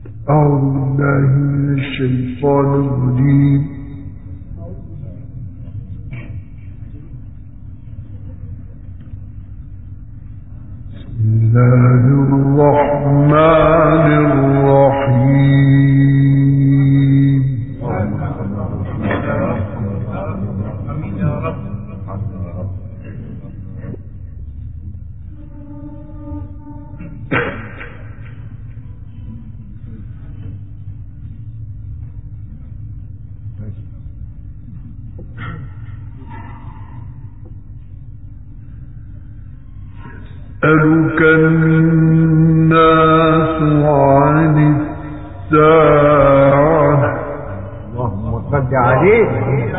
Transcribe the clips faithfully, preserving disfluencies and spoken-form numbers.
أعوذ بالله من الشيطان الرجيم. بسم الله الرحمن الرحيم. يسألك الناس عن الساعة. اللهم صل عليه.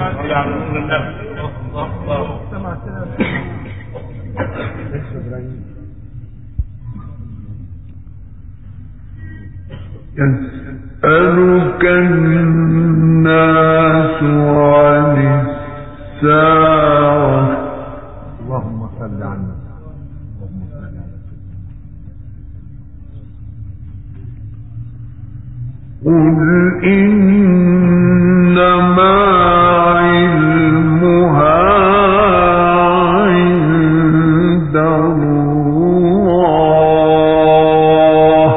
يسألك الناس عن الساعة. اللهم صل عليه. قل إنما علمها عند الله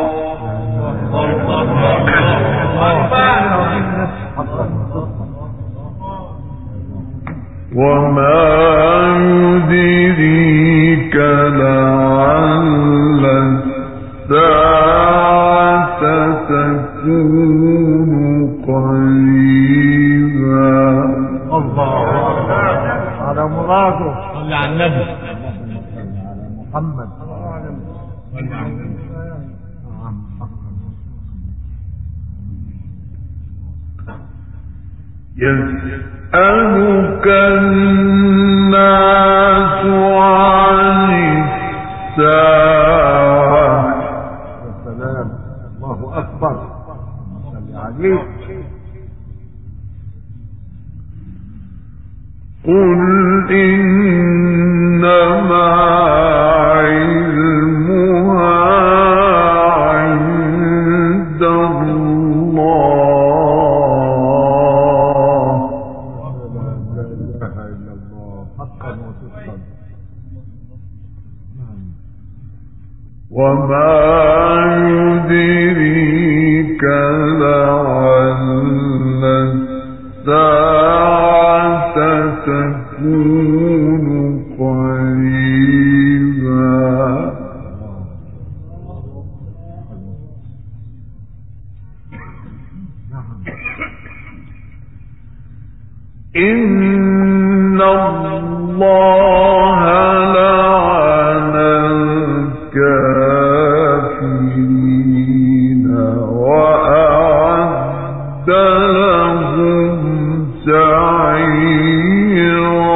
وما يدريك لعل الساعة تكون قريبا. الله على مراده. صل على النبي محمد. يسألك الناس عن الساعة. يا سلام. الله أكبر. صل عليه. قل إنما علمها عند الله لا إله إلا الله حقا وصدقا. وما يدريك لعل الساعة تكون قريبا. إن الله لعن الكافرين وأعد لهم سعيرا.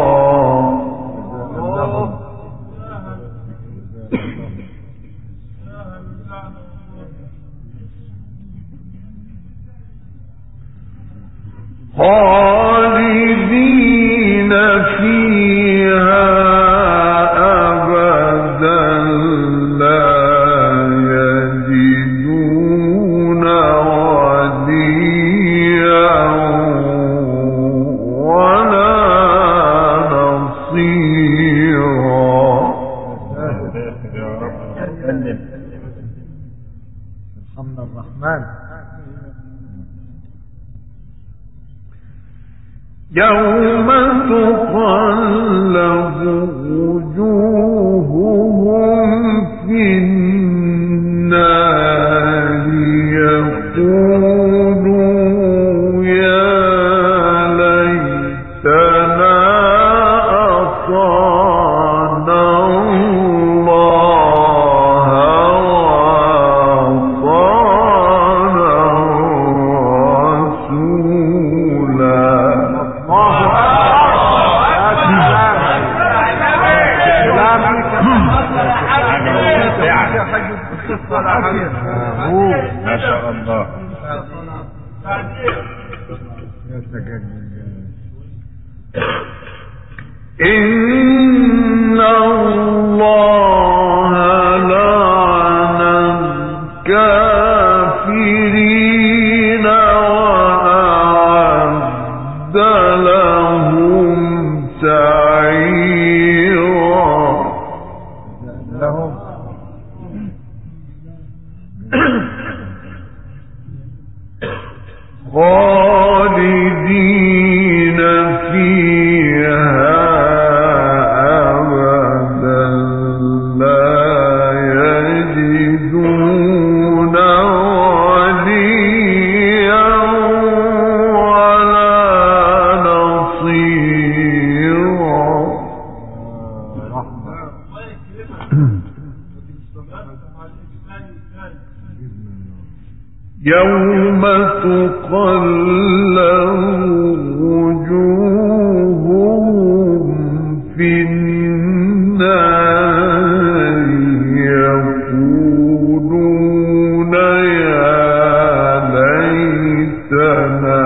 خالدين فيها أبدا لا يجدون وليا ولا نصيرا. ارحمنا الرحمن. يوم تقلب وجوههم في النار يقولوا يا ليتنا أطعنا الله وأطعنا الرسولا. ما شاء الله. إن الله لعن الكافرين الكافرين وأعد لهم سعيرا لهم خالدين فيها أبدا لا يجدون وليا ولا نصيرا يوم تقلب وجوههم في النار يقولون يا ليتنا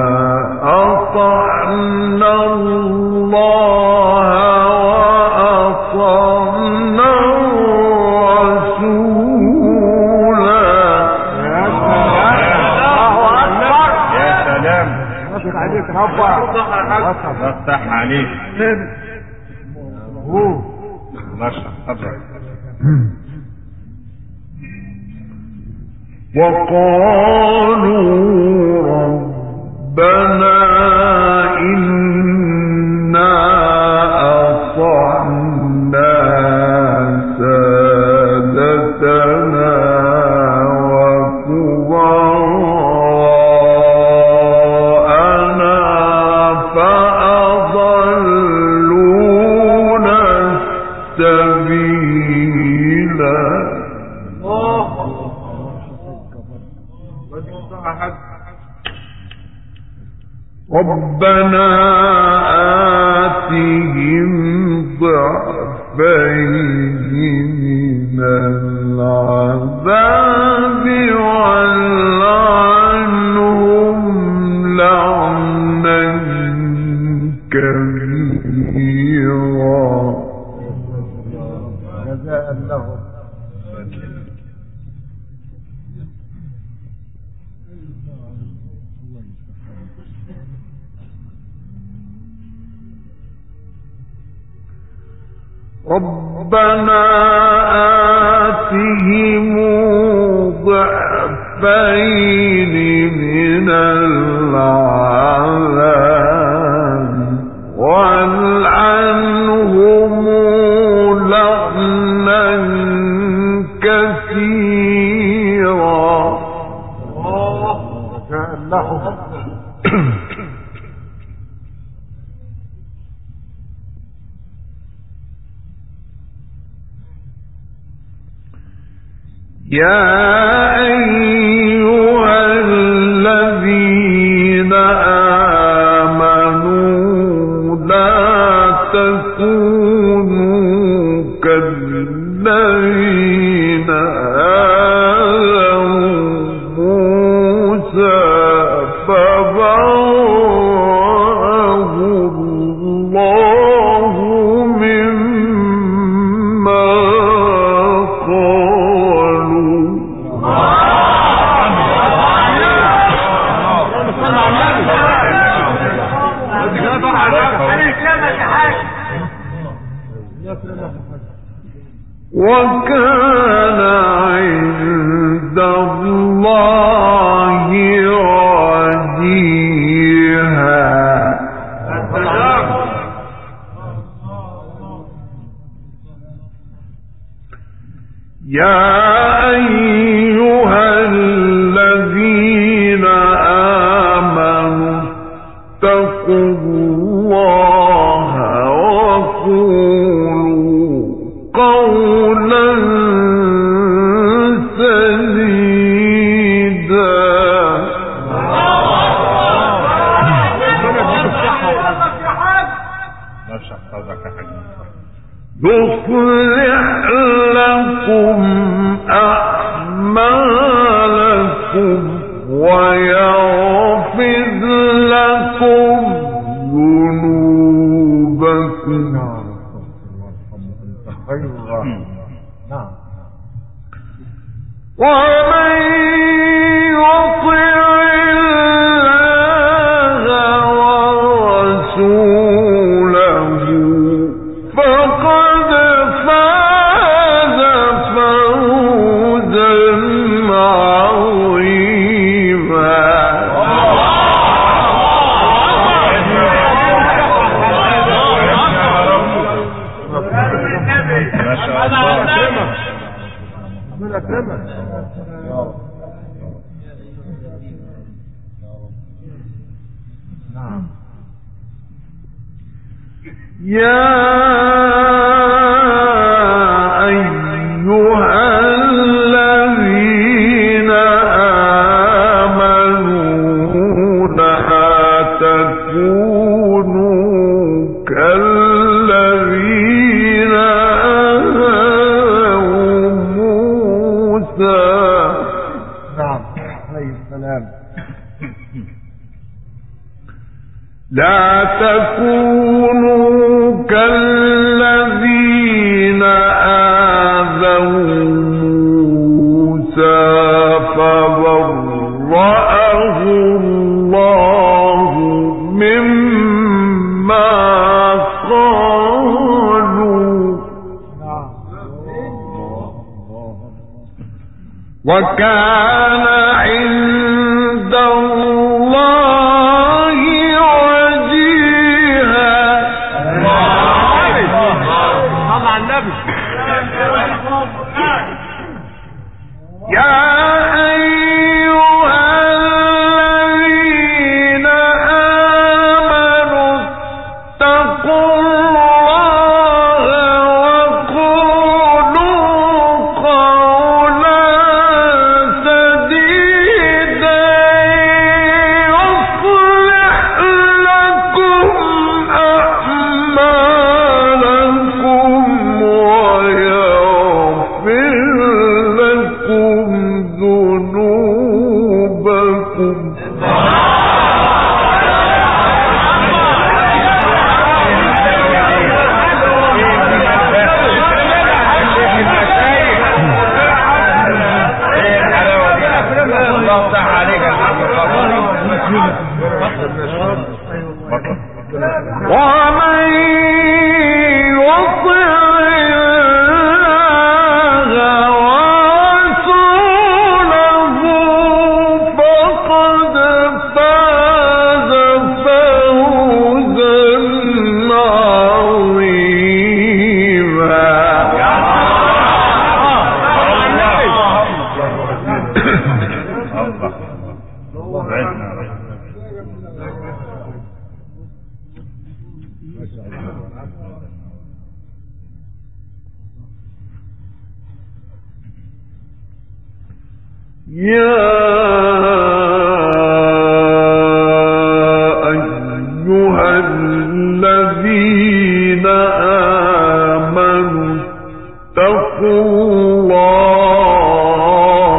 أطعنا الله وأطعنا الرسولا يا سلام نصر عليك ربع افتح عليك هو الله يشرح صدرك. وقالوا ربنا إنا أطعنا سادتنا وكبراءنا فأضلونا السبيلا ربنا آتهم ضعفين من العذاب والعنهم لعنا كبيرا جزاء لهم ربنا آتهم ضعفين من العذاب والعنهم لعنا كثيرا جزاء لهم يا أيها الذين آمنوا لا تكونوا كالذين آذوا موسى فبرأه الله مما وكان عند الله وجيها يا أيها الذين آمنوا اتقوا الله وقولوا قولا سديدا يصلح لكم أعمالكم ويغفر لكم ذنوبكم ومن يا أيها الذين آمنوا لا تكونوا كالذين آذوا موسى. نعم عليه السلام. لا تكونوا كالذين آذوا موسى فبرأه الله مما قالوا وكان عند الله وجيها. يا أيها الذين آمنوا اتقوا الله وقولوا قولا سديدا يصلح لكم أعمالكم ويغفر لكم ذنوبكم. ومن يطع الله ورسوله فقد فاز فوزا يا أيها الذين آمنوا اتقوا الله.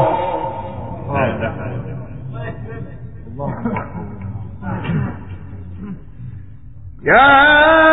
يا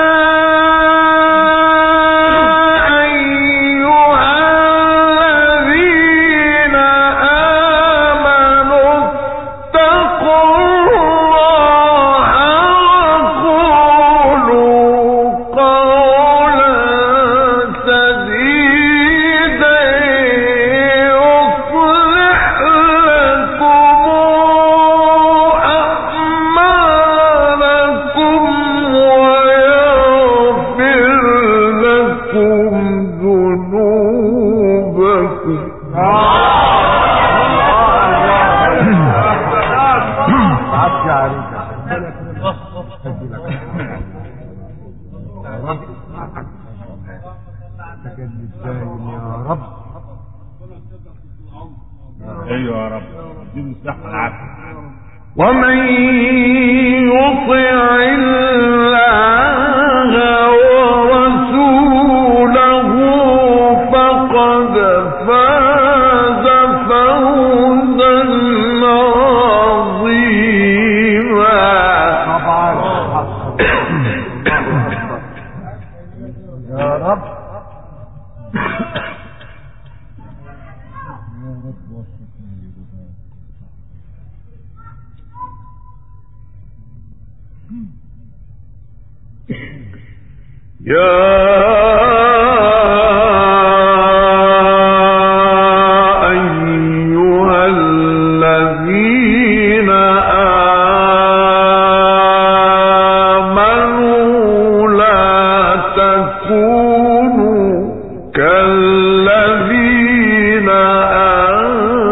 ومن يطع الله ورسوله فقد فاز فوزا عظيما. يا رب يا أيها الذين آمنوا لا تكونوا كالذين آمنوا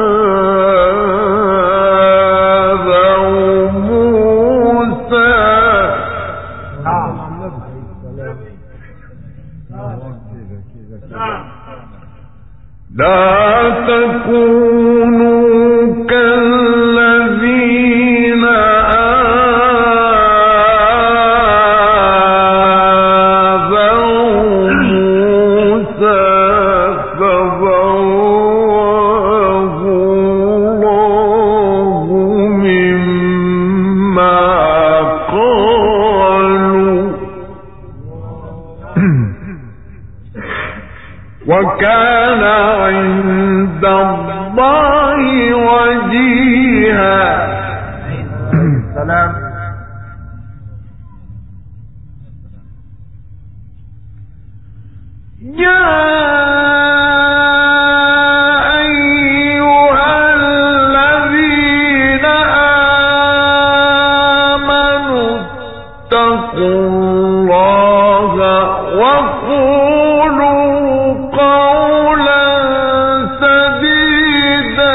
وكان عند الله وجيها. سلام. يا أيها الذين آمنوا اتقوا الله وقولوا قولا سديدا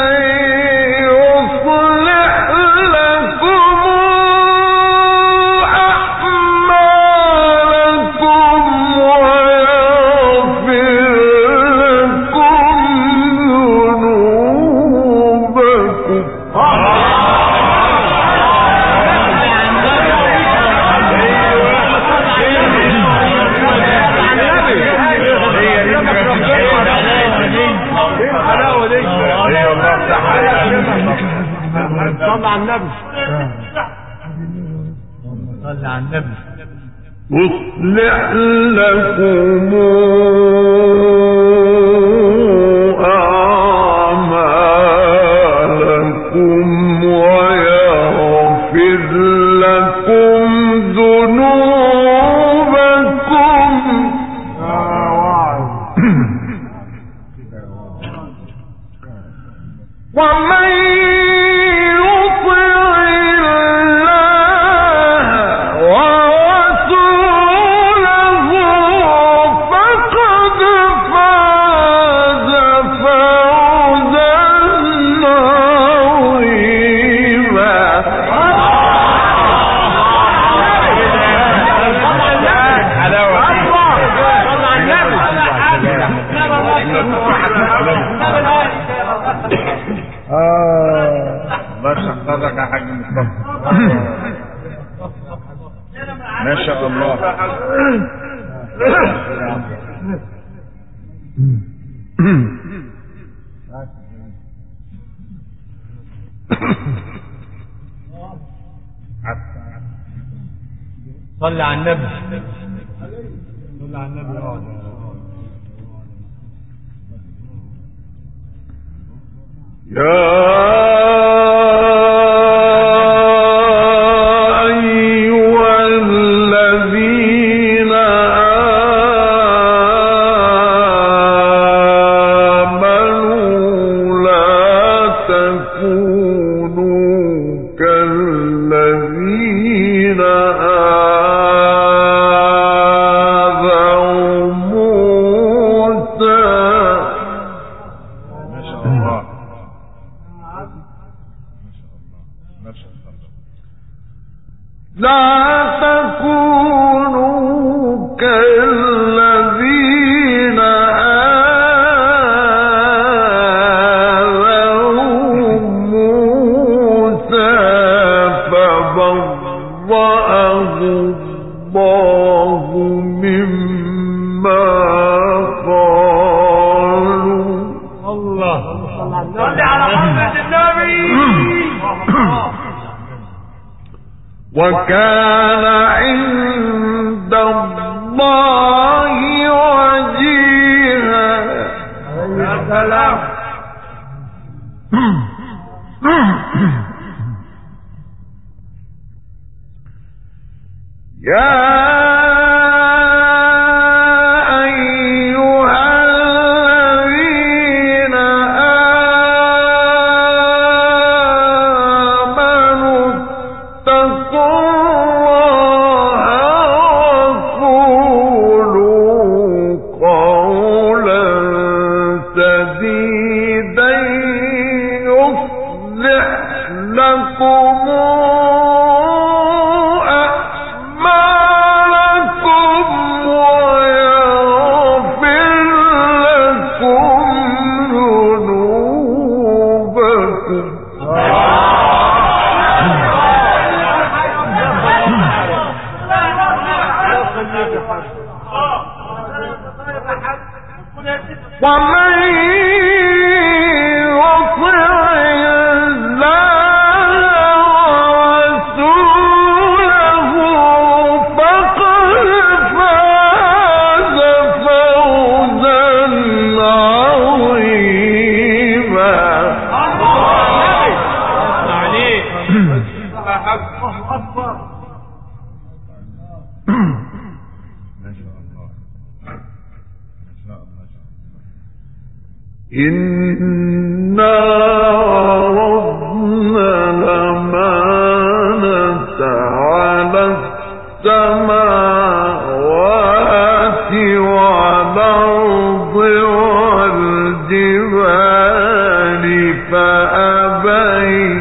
يصلح لكم أعمالكم ويغفر لكم ذنوبكم. صلى على النبي. صلى على النبي. يصلح لكم أعمالكم ويغفر لكم ذنوبكم. ومن حضرتك يا حاج مصطفى ما شاء الله. صلى على النبي. صلى على النبي. يا وكان عند الله وجيها. يا سلام. يا يا حاج. الله اكبر. ما شاء الله ما شاء الله. إنا عرضنا الأمانة على السماوات والأرض والجبال فأبين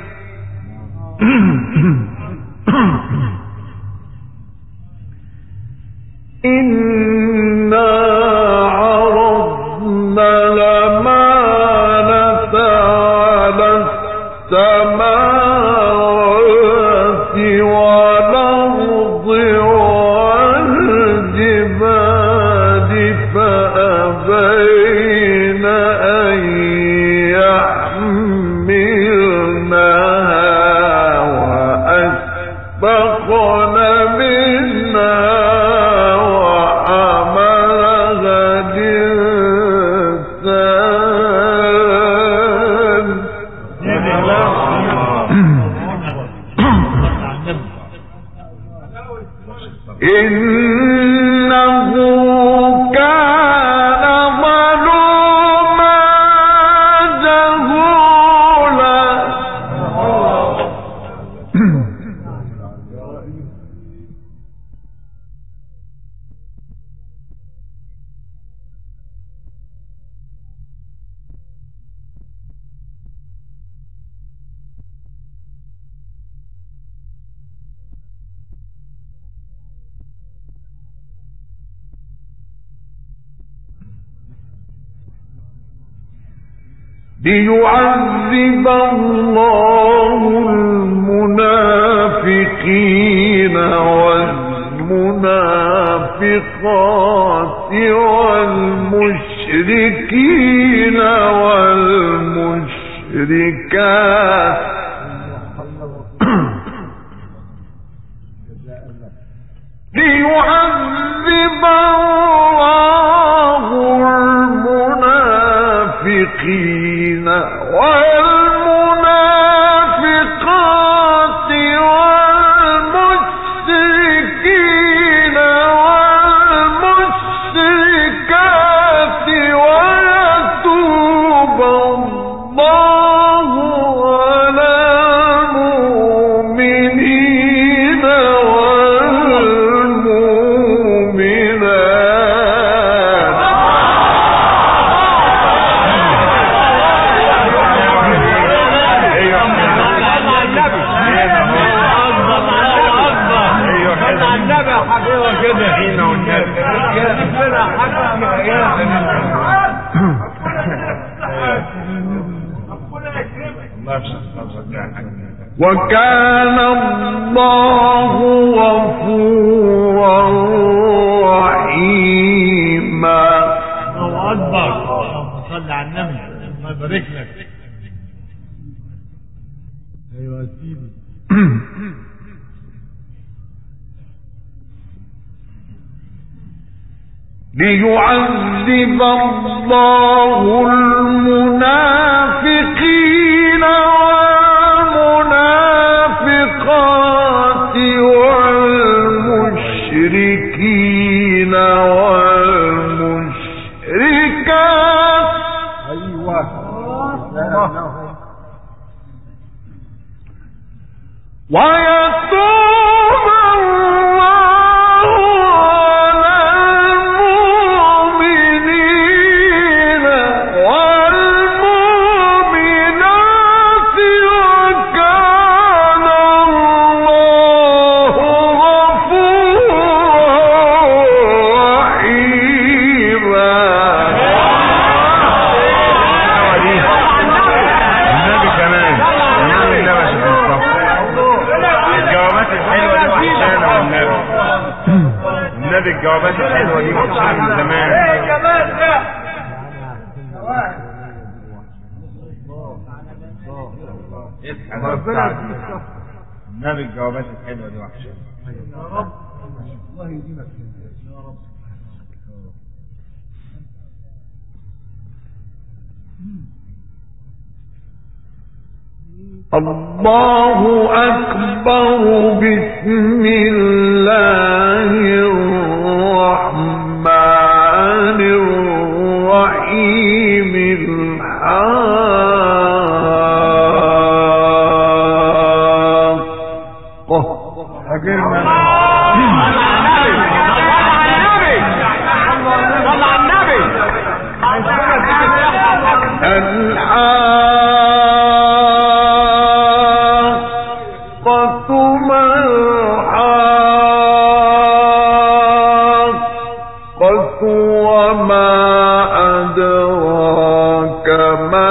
إنا عرضنا الأمانة على السماوات والأرض والجبال فأبين أن يحملنها وأشفقن منها وحملها الإنسان إنه كان ظلوما جهولا. ليعذب الله المنافقين والمنافقات والمشركين والمشركات ليعذب الله المنافقين والمنافقات والمشركين والمشركات ويتوب الله على المؤمنين والمؤمنات. وكان الله غفورا رحيما. الله اكبر. اللهم صل على النبي. الله يبارك لك. ايوه يا سيدي. ليعذب الله المنافقين والمنافقات والمشركين والمشركات. ايوه ويتوب الله على المؤمنين والمؤمنات وكان الله غفورا رحيما. النبي كمان النبي ده مش الجوابات الحلوه دي وحشانه والنبي. النبي الجوابات الحلوه دي وحشانه من زمان. النبي الجوابات الحلوه دي وحشانه. يا رب الله يديمك يا رب. الله أكبر. بسم الله الرحمن الرحيم. الحاقة. الحاقة ما الحاقة وما أدراك ما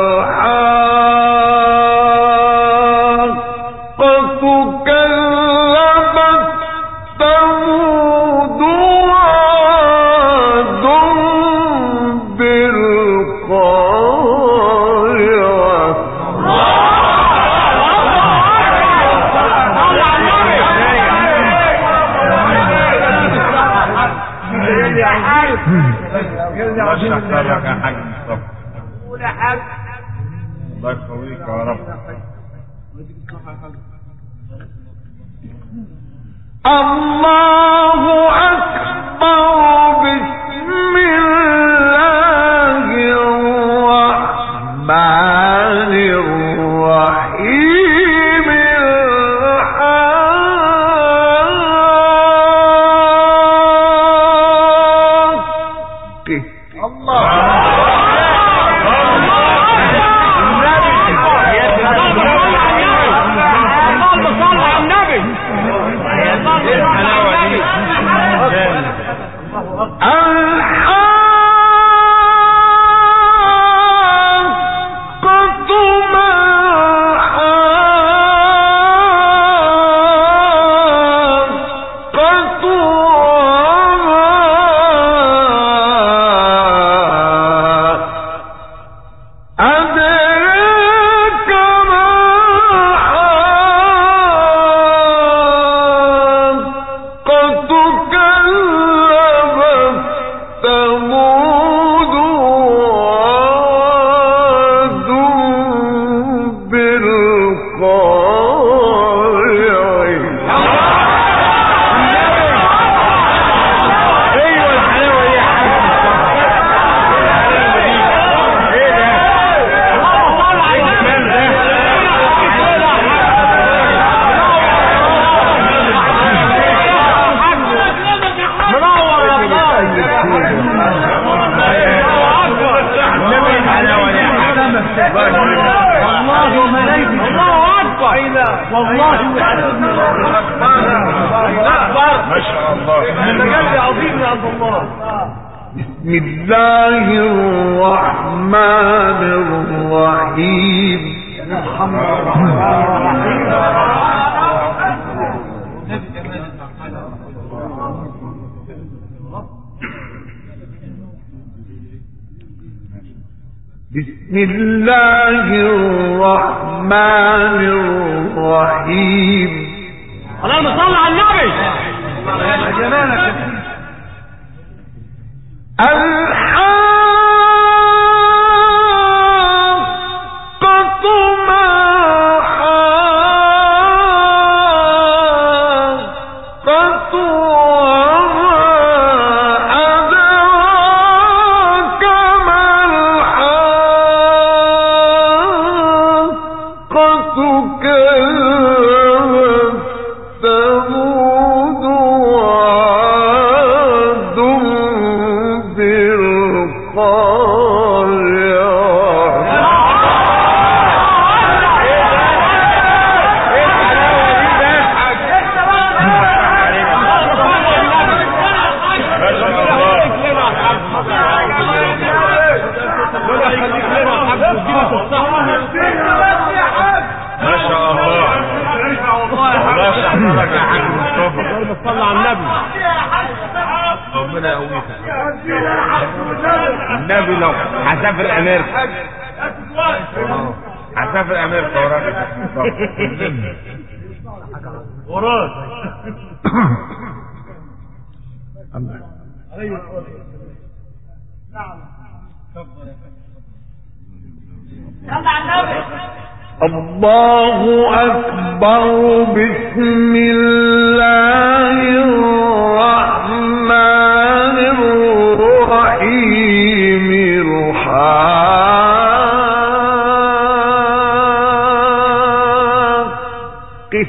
الحاقة. كذبت ثمود وعاد بالقارعة. الله يشكر لك يا حاج مصطفى. الله يقويك يا رب. الله أكبر. بسم الله الرحمن الرحيم. والله ما شاء الله. تجلي عظيم عند الله. بسم الله الرحمن الرحيم. بسم الله الرحمن الرحيم. اللهم صل على النبي. الحاقة ما الحاقة وما أدراك ما الحاقة. كذبت ثمود وعاد صلى على النبي. ربنا يقويك. النبي لو هسافر امريكا هسافر امريكا وراك وراك. صلى على النبي. الله أكبر. بسم الله الرحمن الرحيم. الحاقة.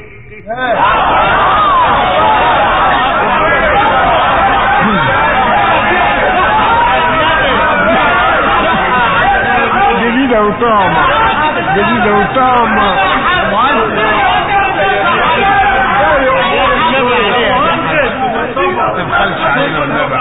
جديدة وطعمة، جديدة وطعمة. تبخلش علينا والنبي.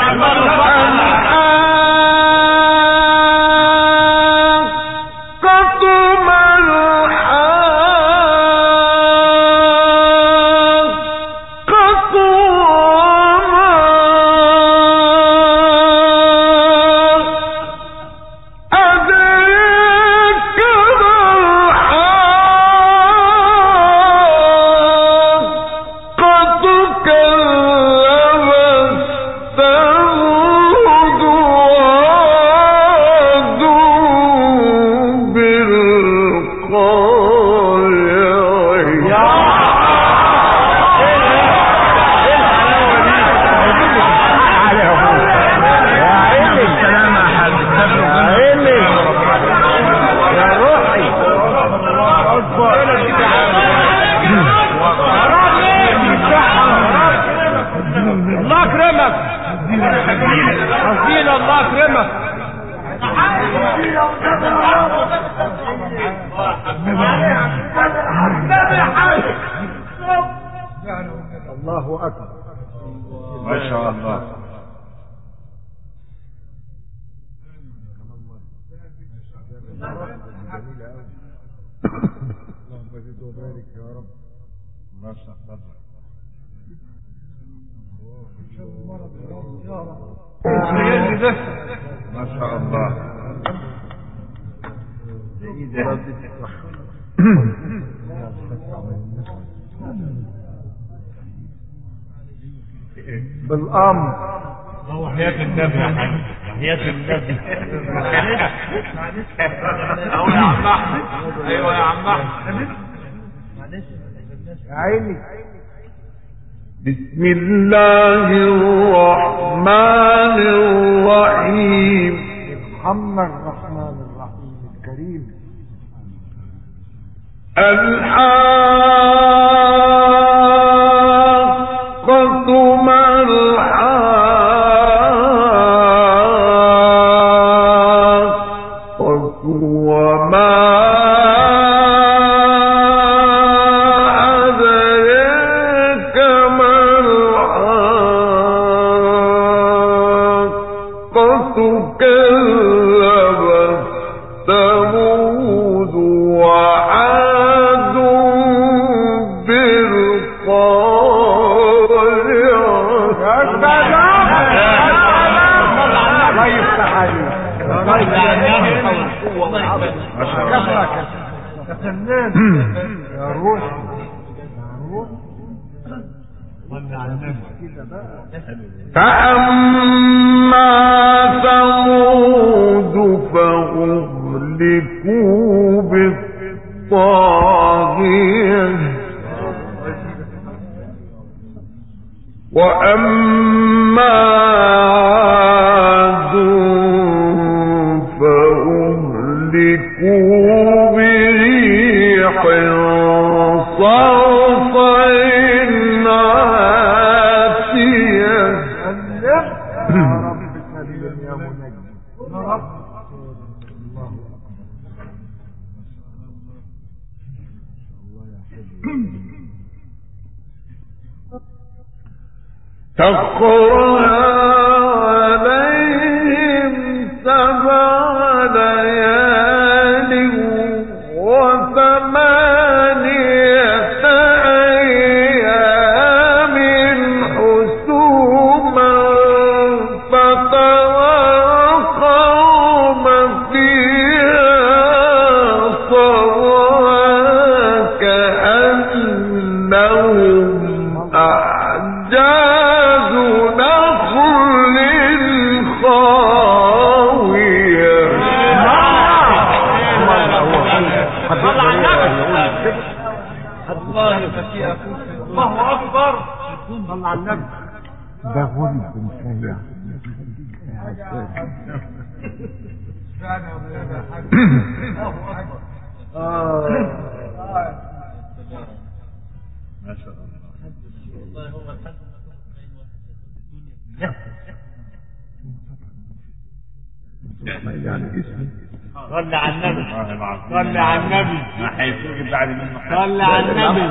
الله أكبر. ما شاء الله. اللهم زد وبارك يا رب. الله يستقبل. ما شاء الله. بالأمر. هو حياة النبي يا حاج، حياة النبي. اهو يا عم احمد. ايوه يا عم احمد. يا عيني. بسم الله الرحمن الرحيم. ارحمنا الرحمن الرحيم الكريم. الحاقة ما الحاقة وما أدريك ما الحاقة. كذبت ثمود وعاد بالقارعة. الله يفتح عليك. الله يفتح عليك. ما شاء الله. يا فنان يا روح يا روح. فأما ثمود فأهلكوا بالطاغية وأما عاد فأهلكوا بريح صرصر عاتية. يا رب سلم يا منجي يا رب. الله سخرها عليهم سبع ليال وثمانية أيام حسوما فترى القوم فيها صرعى كأنهم أعجاز نخل خاوية. صل على النبي. الله يبارك. الله اكبر. صل على النبي. ده غلب مسيح. ما شاء الله. والله هو الحد يعني اسمي صل على النبي. صل على النبي. ما هيسوق بعد منه حاجة. صل على النبي.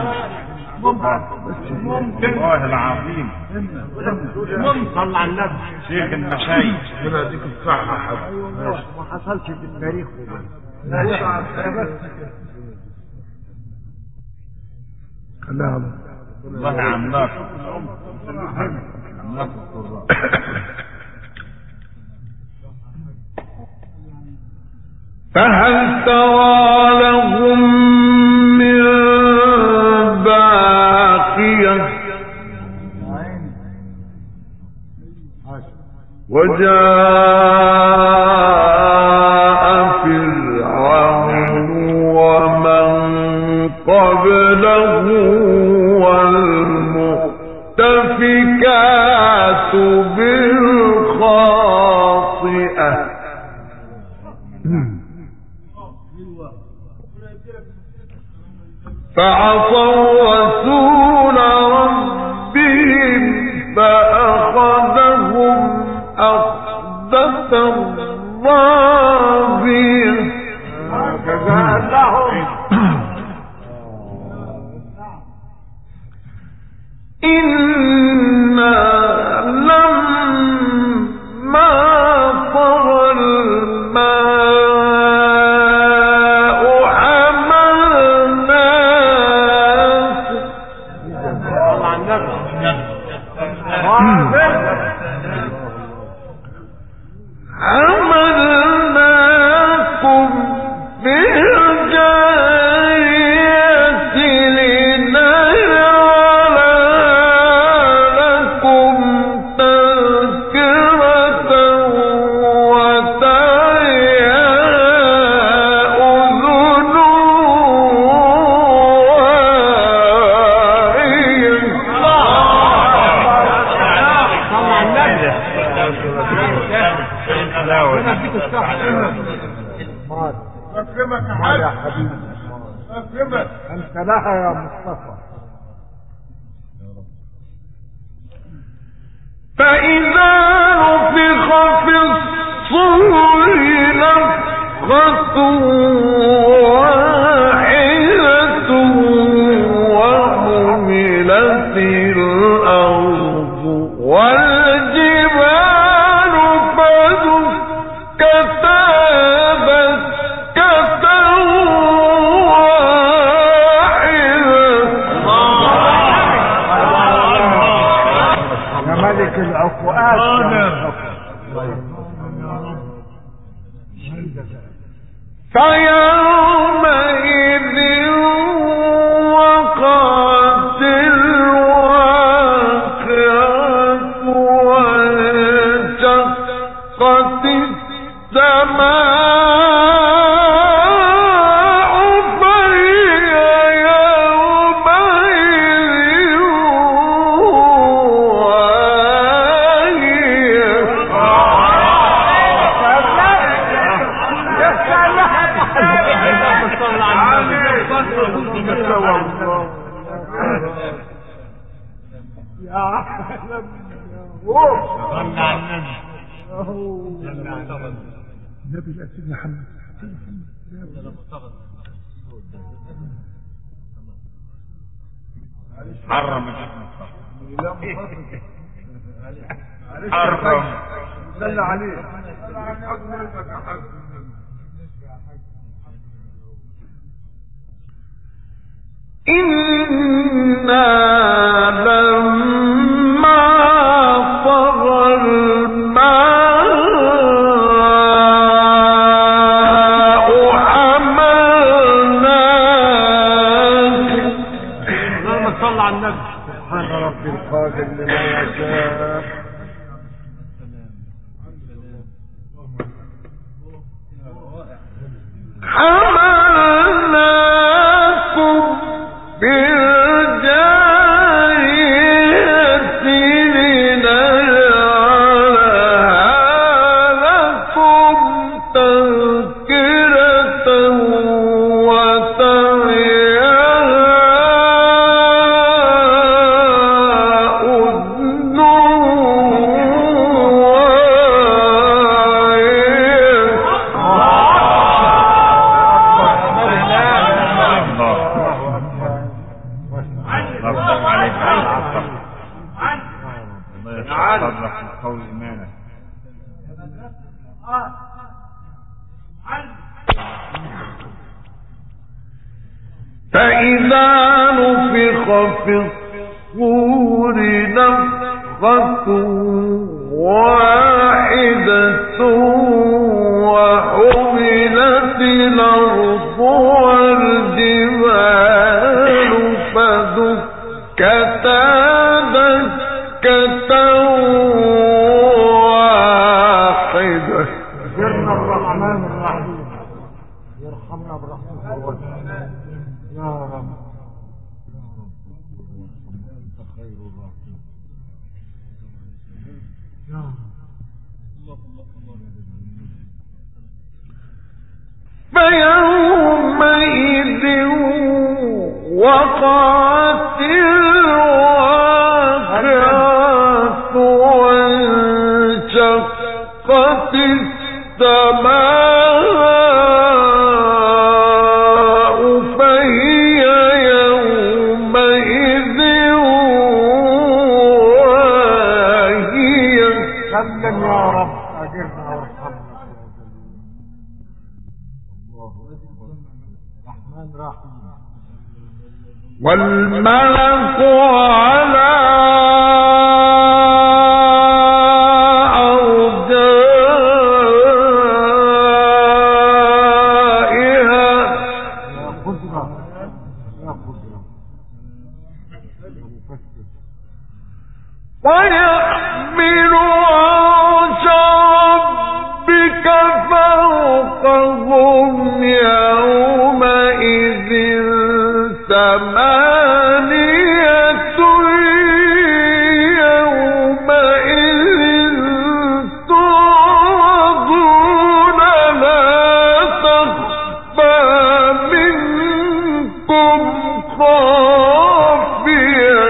ممكن والله العظيم. ممكن. صل على النبي. شيخ المشايخ. ربنا يديك الصحة حبيبي. ما حصلش في التاريخ كلام والله عملاق. عملاق القراء. فهل ترى لهم من باقية وجاء فرعون ومن قبله والمؤتفكات بالخاطئة فعصوا رسول ربهم فأخذهم أخذة رابية. إنا لما طغى الماء حملناكم بالجارية لنجعل لكم تذكرة وتعيها أذن أكرمك يا حبيبي. أكرمك أنت لها يا مصطفى. فإذا نفخ في الصور نفخة واحدة وحملت الأرض والجبال فدكتا دكة واحدة. يا ملك العفوات فيومئذ وقعت الواقعة وانشقت السماء فهي يومئذ النبي لا سيدنا محمد حرم حرم دل عليه. إنا لما طغى الماء حملناك. اللهم صل على النبي. سبحان ربي القادر لما يشاء. حملناك قول إيمانك. فإذا نفخ في الصور نفخة واحدة وحملت الأرض والجبال فدكتا دكة واحدة. سيدنا الرحمن الرحيم يرحمنا برحمته الواسعة يا رب يا رب أنت خير الراحمين يا رب. فيومئذ وقعت الواقعة وانشقت السماء فهي يومئذ واهية. سلم يا رب أجرنا وارحمنا. الله أكبر رحمن رحيم. والملك على ويحمل عرش ربك فوقهم يومئذ ثمانية يومئذ تعرضون لا تخفى منكم خافية.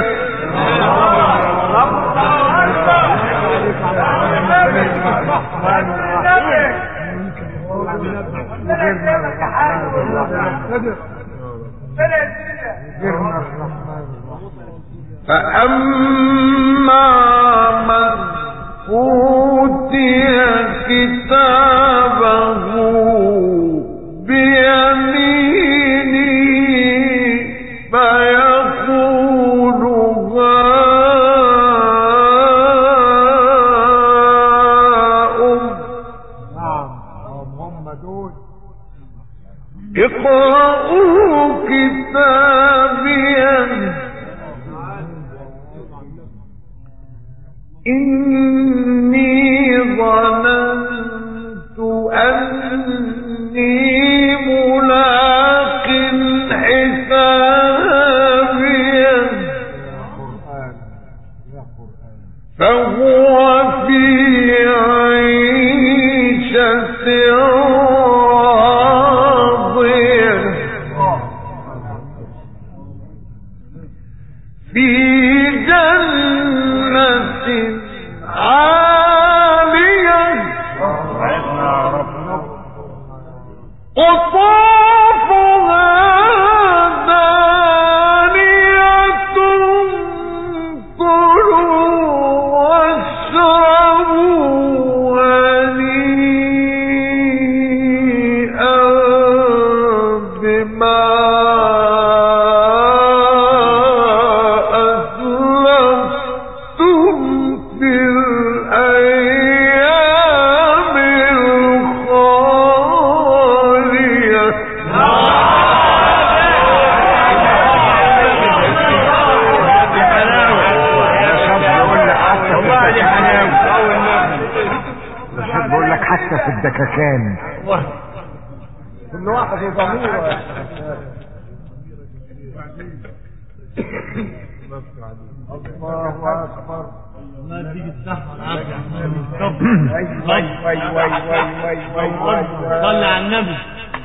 فأما من أوتي كتابه بيمينه فيقول اقرأوا كتابيا إني ظننت أني ملاق حسابيا فهو في عيشة في جنة عالية قطوفها دانية كلوا واشربوا هنيئا بما حتى في الدكاكان كل واحد وضميره. الله اكبر. ما تيجي الزحمه العافيه. وي وي وي وي وي وي وي. صلي على النبي.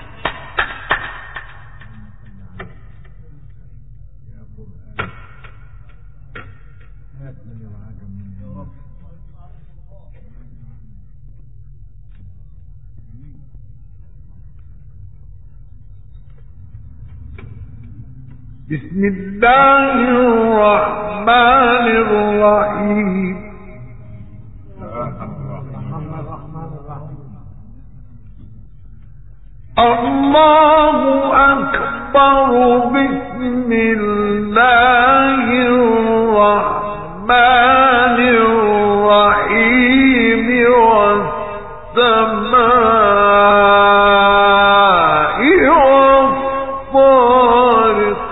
بسم الله الرحمن الرحيم الله أكبر. بسم الله الرحمن الرحيم. والسماء والطارق.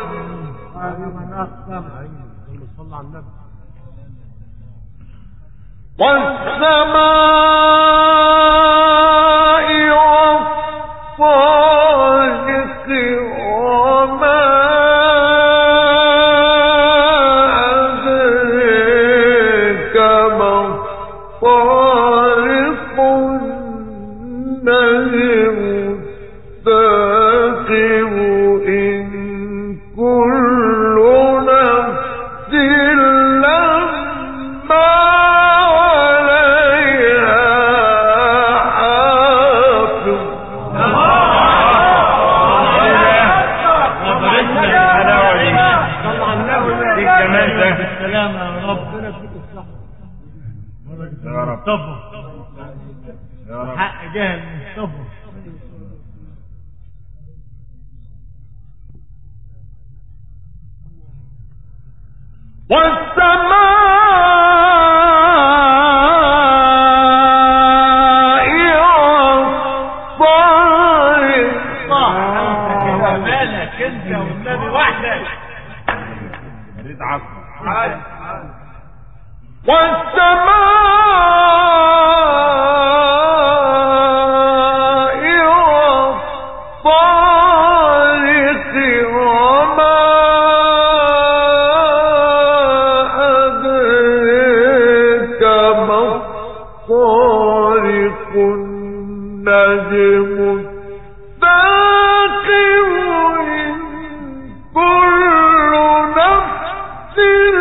والسماء والطارق وما أدريك ما الطارق. النجم الثاقب. إن كل نفس لما طبه حق جهل طبه. والسماء والطارق. مالك انت والنبي وحدك. ريد عصر. والسماء والطارق وما أدريك ما الطارق. النجم الثاقب. إن كل نفس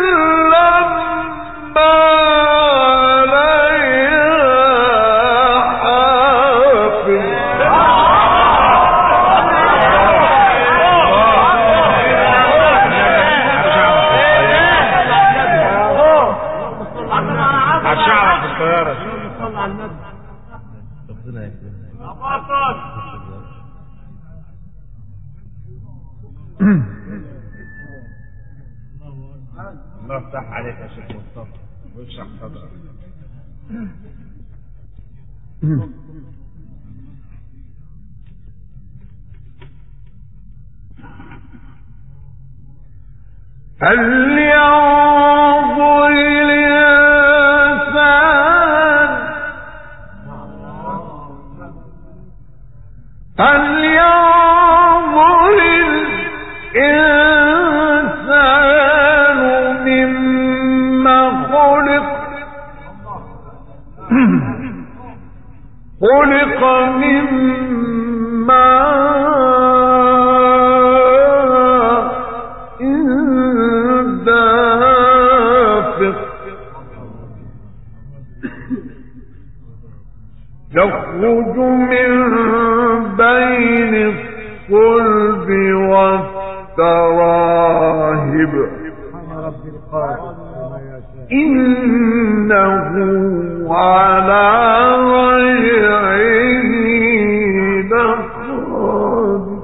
لما الله يفتح عليك يا شيخ مصطفى ويشرح صدرك. فلينظر الإنسان فلينظر الإنسان مما خلق. خلق من ماء دافق. يخرج من بين الصلب والتراهب. إنه على رجعه لقادر.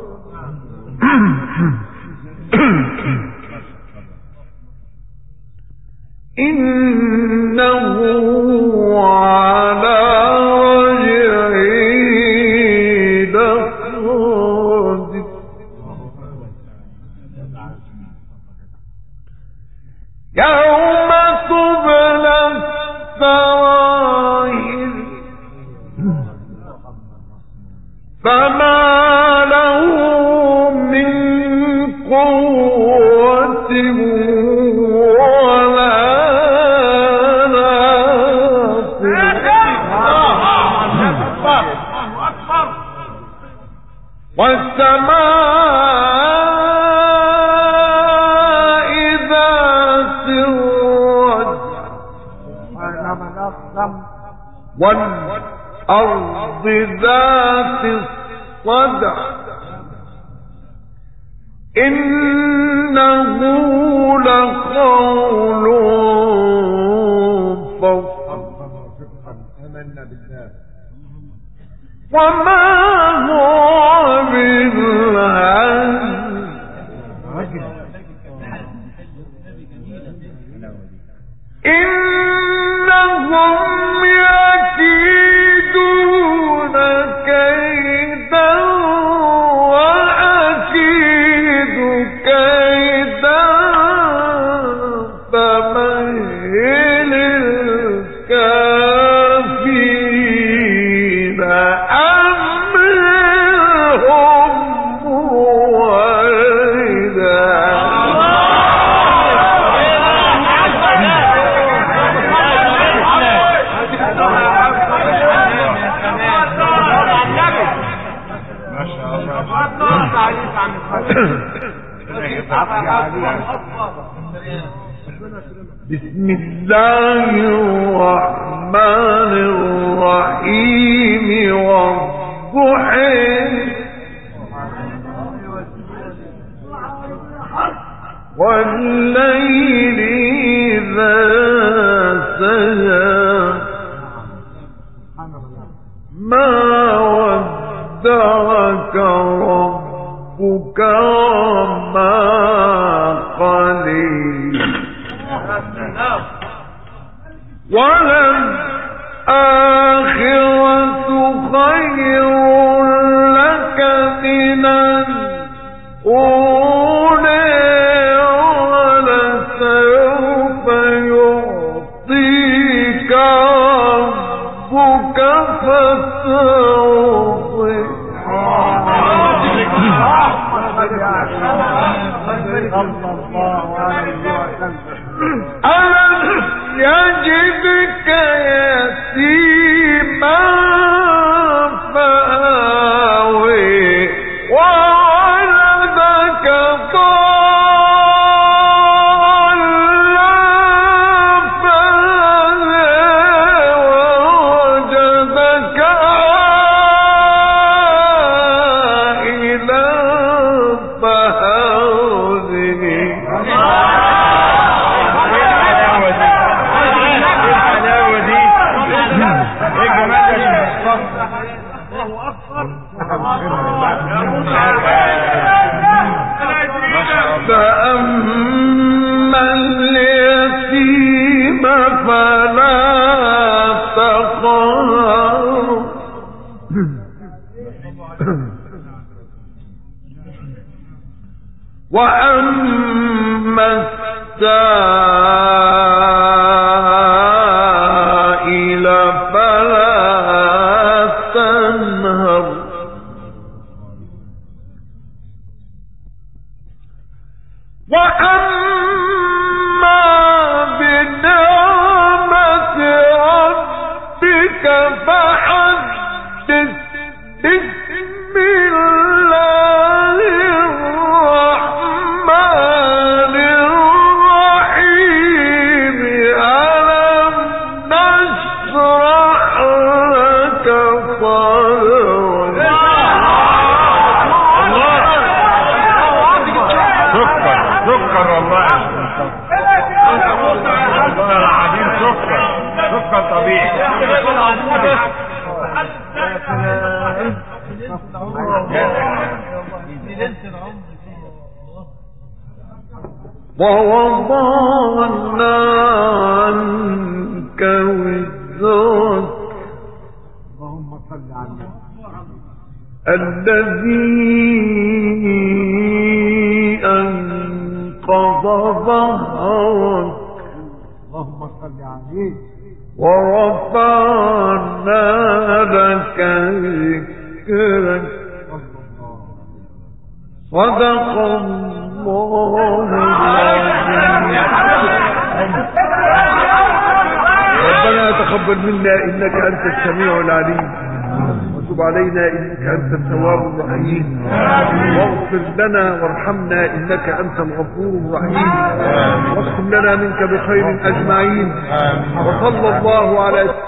إنه على رجعه لقادر. يوم تبلى السرائر فما له من قوة ولا ناصر. والسماء ذات الرجع والأرض ذات الصدع. إنه لقول فصل. وما هو إنهم يكيدون كيدا وأكيد كيدا فمهل الكافرين أمهلهم رويدا. بسم الله الرحمن الرحيم والضحى والليل إذا سجى ما ودعك ربك وما قلى وللآخرة خير لك من الأولى ولسوف يعطيك ربك فترضى. ألم يجدك يتيما فآوي وولدك ضالا فهدى ووجدك عائلا فأغنى. فأما اليتيم فلا تقهر وأما السائل فلا تنهر وأما بنعمة ربك فحدث. بسم الله الرحمن الرحيم ألم نشرح لك صدرك. سكر والله والله العظيم سكر سكر طبيعي. ووضعنا عنك وزرك اللهم صل على الذي أنقض ظهرك اللهم صل عليه ورفعنا لك ذكرك. صدق الله العظيم. ربنا تقبل منا إنك أنت السميع العليم وتب علينا إنك أنت التواب الرحيم واغفر لنا وارحمنا إنك أنت الغفور الرحيم واختم لنا منك بخير أجمعين. وصلى الله على